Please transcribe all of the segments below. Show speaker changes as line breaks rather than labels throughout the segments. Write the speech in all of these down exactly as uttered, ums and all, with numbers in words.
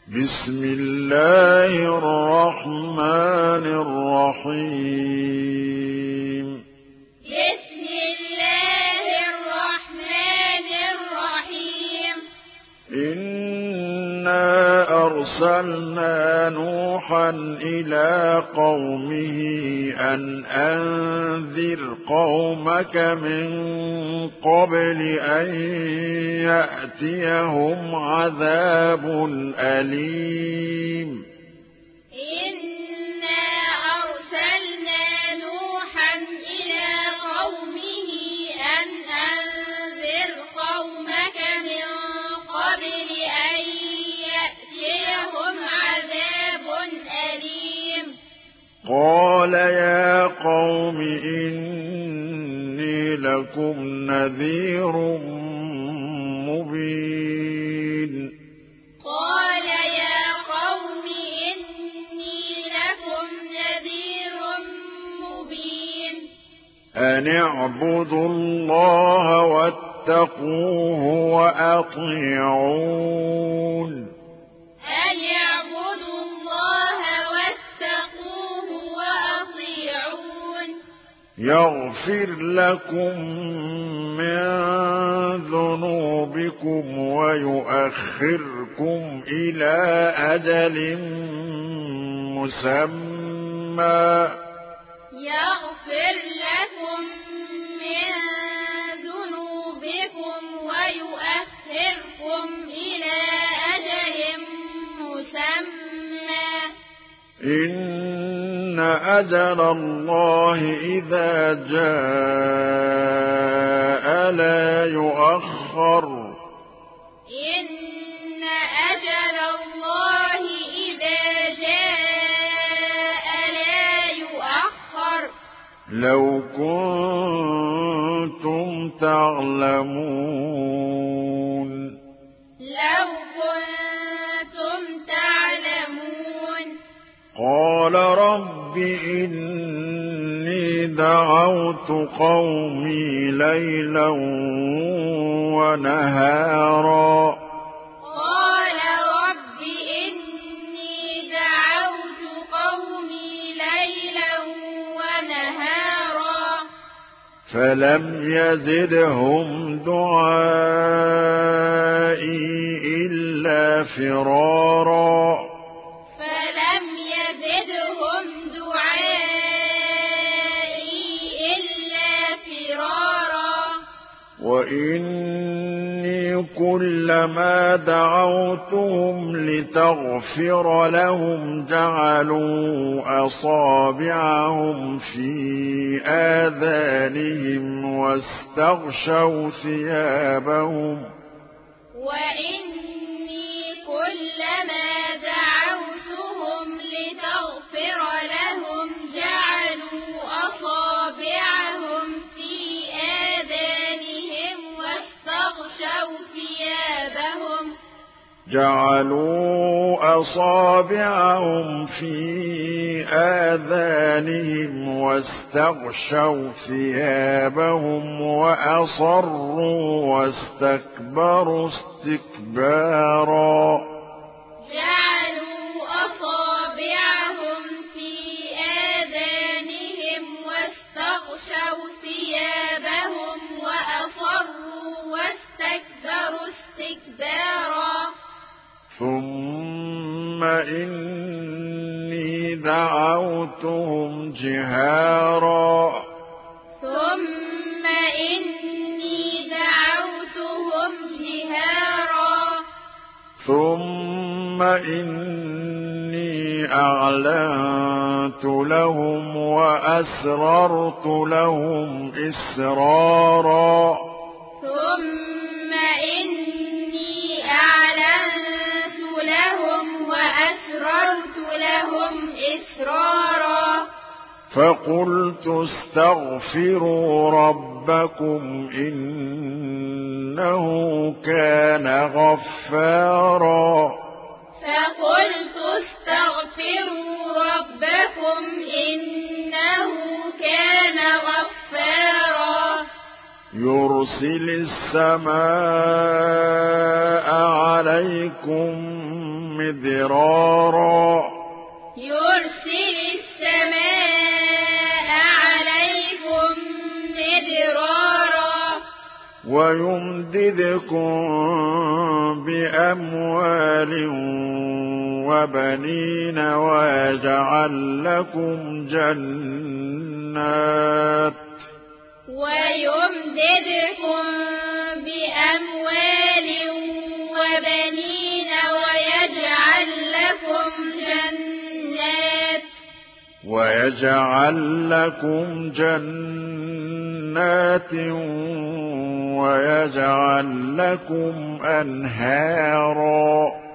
بسم الله الرحمن الرحيم
بسم الله الرحمن الرحيم
إنا أرسلنا نوحا إلى قومه أن أنذر قومك من قبل أن يأتيهم عذاب أليم
إنا أرسلنا نوحا إلى قومه أن أنذر قومك من قبل أن يأتيهم عذاب أليم
قال يا قوم إني لكم نذير مبين
قال يا قوم إني لكم نذير مبين
أن اعبدوا الله واتقوه وأطيعون
أن اعبدوا الله واتقوه وأطيعون
يغفر لكم من ذنوبكم ويؤخركم إلى أجل مسمى
يغفر لكم من ذنوبكم ويؤخركم إلى أجل مسمى
إن أجل الله إذا جاء لا يؤخر
إن أجل الله إذا جاء لا يؤخر
لو كنتم تعلمون
لو كنتم تعلمون
قال رب إني دعوت قومي ليلا ونهارا
قال رب إني دعوت قومي ليلا ونهارا
فلم يزدهم دعائي إلا فرارا
فلم يزدهم دعائي إلا فرارا
وإني كلما دعوتهم لتغفر لهم جعلوا أصابعهم في آذانهم واستغشوا ثيابهم
وإني كلما دعوتهم لتغفر لهم جعلوا أصابعهم في آذانهم واستغشوا ثيابهم
جعلوا أصابعهم في آذانهم واستغشوا ثيابهم وأصروا واستكبروا استكبارا
جعلوا أصابعهم في آذانهم واستغشوا ثيابهم وأصروا واستكبروا استكبارا
ثم إني دعوتهم جهارا
ثم إني دعوتهم جهارا
ثم إني أعلنت لهم وأسررت لهم إسرارا
ثم إني أعلنت لهم وأسررت لهم إسرارا
فقلت استغفروا ربكم إنه كان غفارا
فقلت استغفروا ربكم إنه كان غفارا
يرسل السماء عليكم مدرارا
يرسل السماء عليكم مدرارا
ويمددكم بأموال وبنين ويجعل لكم جنات
ويمددكم بأموال وبنين ويجعل لكم جنات
ويجعل لكم جنات ويجعل لكم أنهارا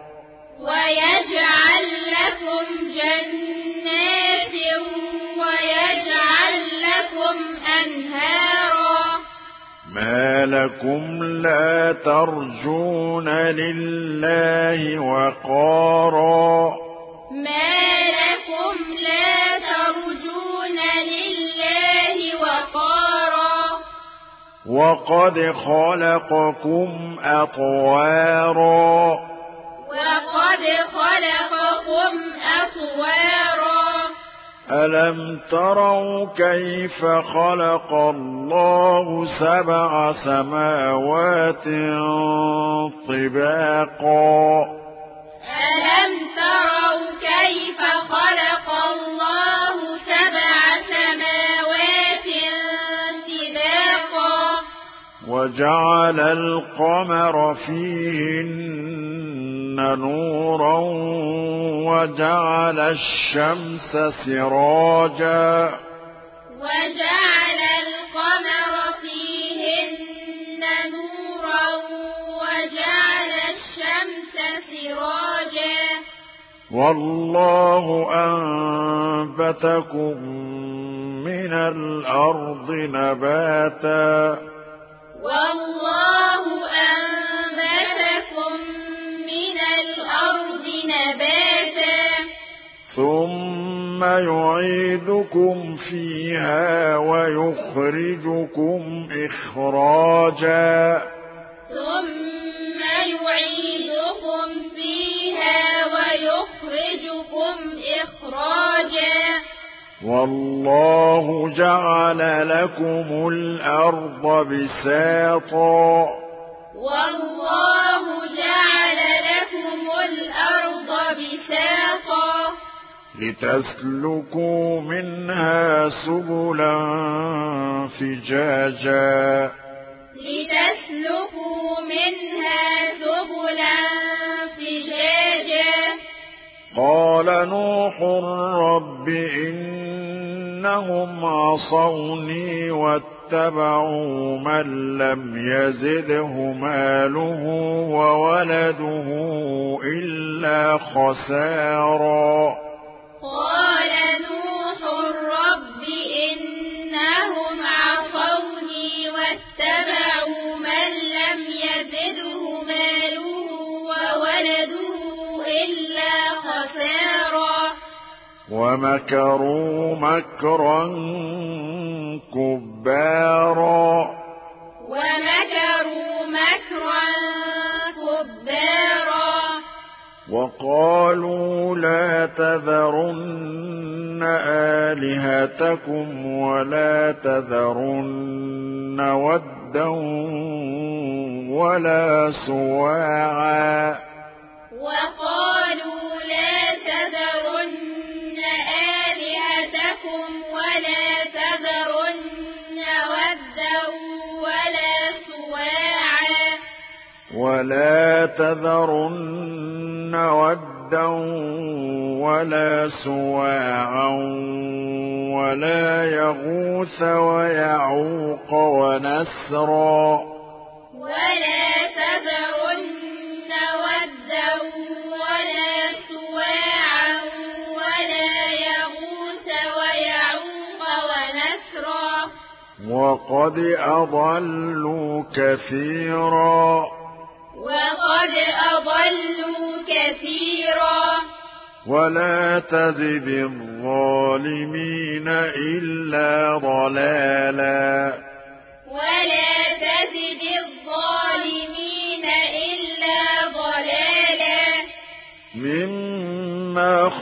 ويجعل لكم جنات ويجعل لكم أنهارا
ما لكم لا ترجون لله وقارا
ما لكم لا ترجون لله وقارا
وقد خلقكم أطوارا
وقد خلقكم أطوارا
ألم تروا كيف خلق الله سبع سماوات طباقا
ألم تروا كيف خلق الله سبع سماوات طباقا
وجعل القمر فيهن نورا وجعل الشمس سراجا
وجعل القمر فيهن نورا وجعل الشمس سراجا
والله أنبتكم من الأرض نباتا
والله أنبتكم من الأرض نباتا
ثم يعيدكم فيها ويخرجكم إخراجا
ثم يعيدكم فيها ويخرجكم إخراجا
والله جعل لكم الأرض بساطا
والله جعل لكم الأرض بساطا
لتسلكوا منها سبلا فجاجا
لتسلكوا منها سبلا فجاجا
قال نوح رب إنهم عصوني واتبعوا من لم يزده ماله وولده إلا خسارا
قال نوح رب إنهم عصوني واتبعوا من لم يزده ماله وولده إلا خسارا
ومكروا مكرا كبارا
ومكروا مكرا كبارا
وقالوا لا تذرن آلهتكم ولا تذرن ودا ولا سواعا
وقالوا لا تذرن آلهتكم ولا تذرن ودا ولا سواعا
ولا تذرن ودا ولا سواعا ولا يغوث ويعوق ونسرا
ولا تذرن ودا ولا سواعا ولا يغوث ويعوق ونسرا
وقد أضلوا كثيرا
وقد أضلوا كثيرا
ولا تزد الظالمين إلا ضلالا
ولا تزد الظالمين إلا ضلالا
من مما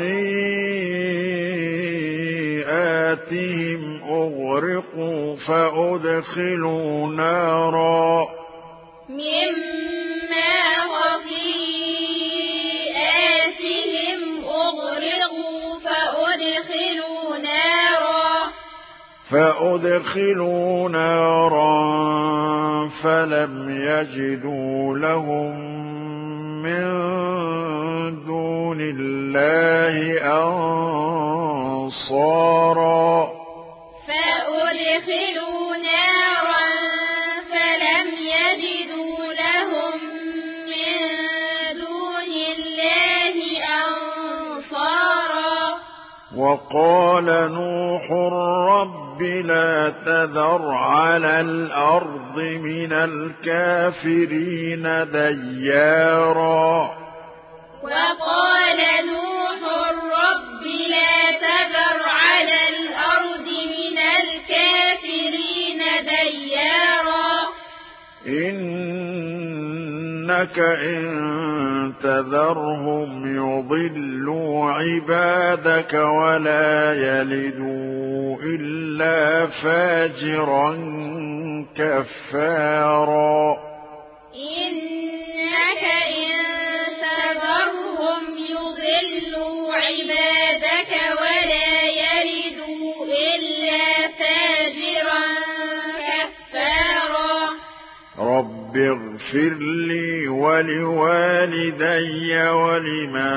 خطيئاتهم أغرقوا فأدخلوا نارا
مما خطيئاتهم أغرقوا فأدخلوا نارا
فأدخلوا نارا فلم يجدوا لهم من دون الله أنصارا
فأدخلوا نارا فلم يجدوا لهم من دون الله أنصارا
وقال نوح رب لا تذر على الأرض من الكافرين ديارا
وقال نوح رب لا تذر على الأرض من الكافرين ديارا
إنك إن تذرهم يضلوا عبادك ولا يلدوا إلا فاجرا كفارا
إنك إن تذرهم يضلوا عبادك ولا يلدوا إلا فاجرا كفارا
رب اغفر لي ولوالدي ولمن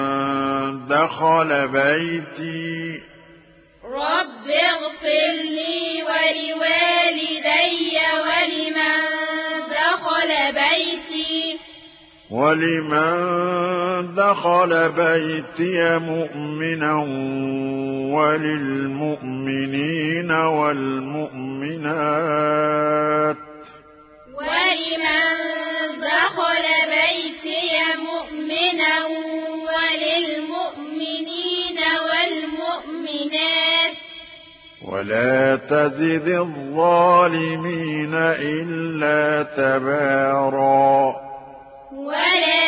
دخل بيتي
رب اغفر لي ولوالدي ولمن دخل بيتي
ولمن دخل بيتي مؤمنا وللمؤمنين والمؤمنات
ولمن دخل بيتي مؤمنا وللمؤمنين والمؤمنات
ولا تزد الظالمين إلا تبارا
ولا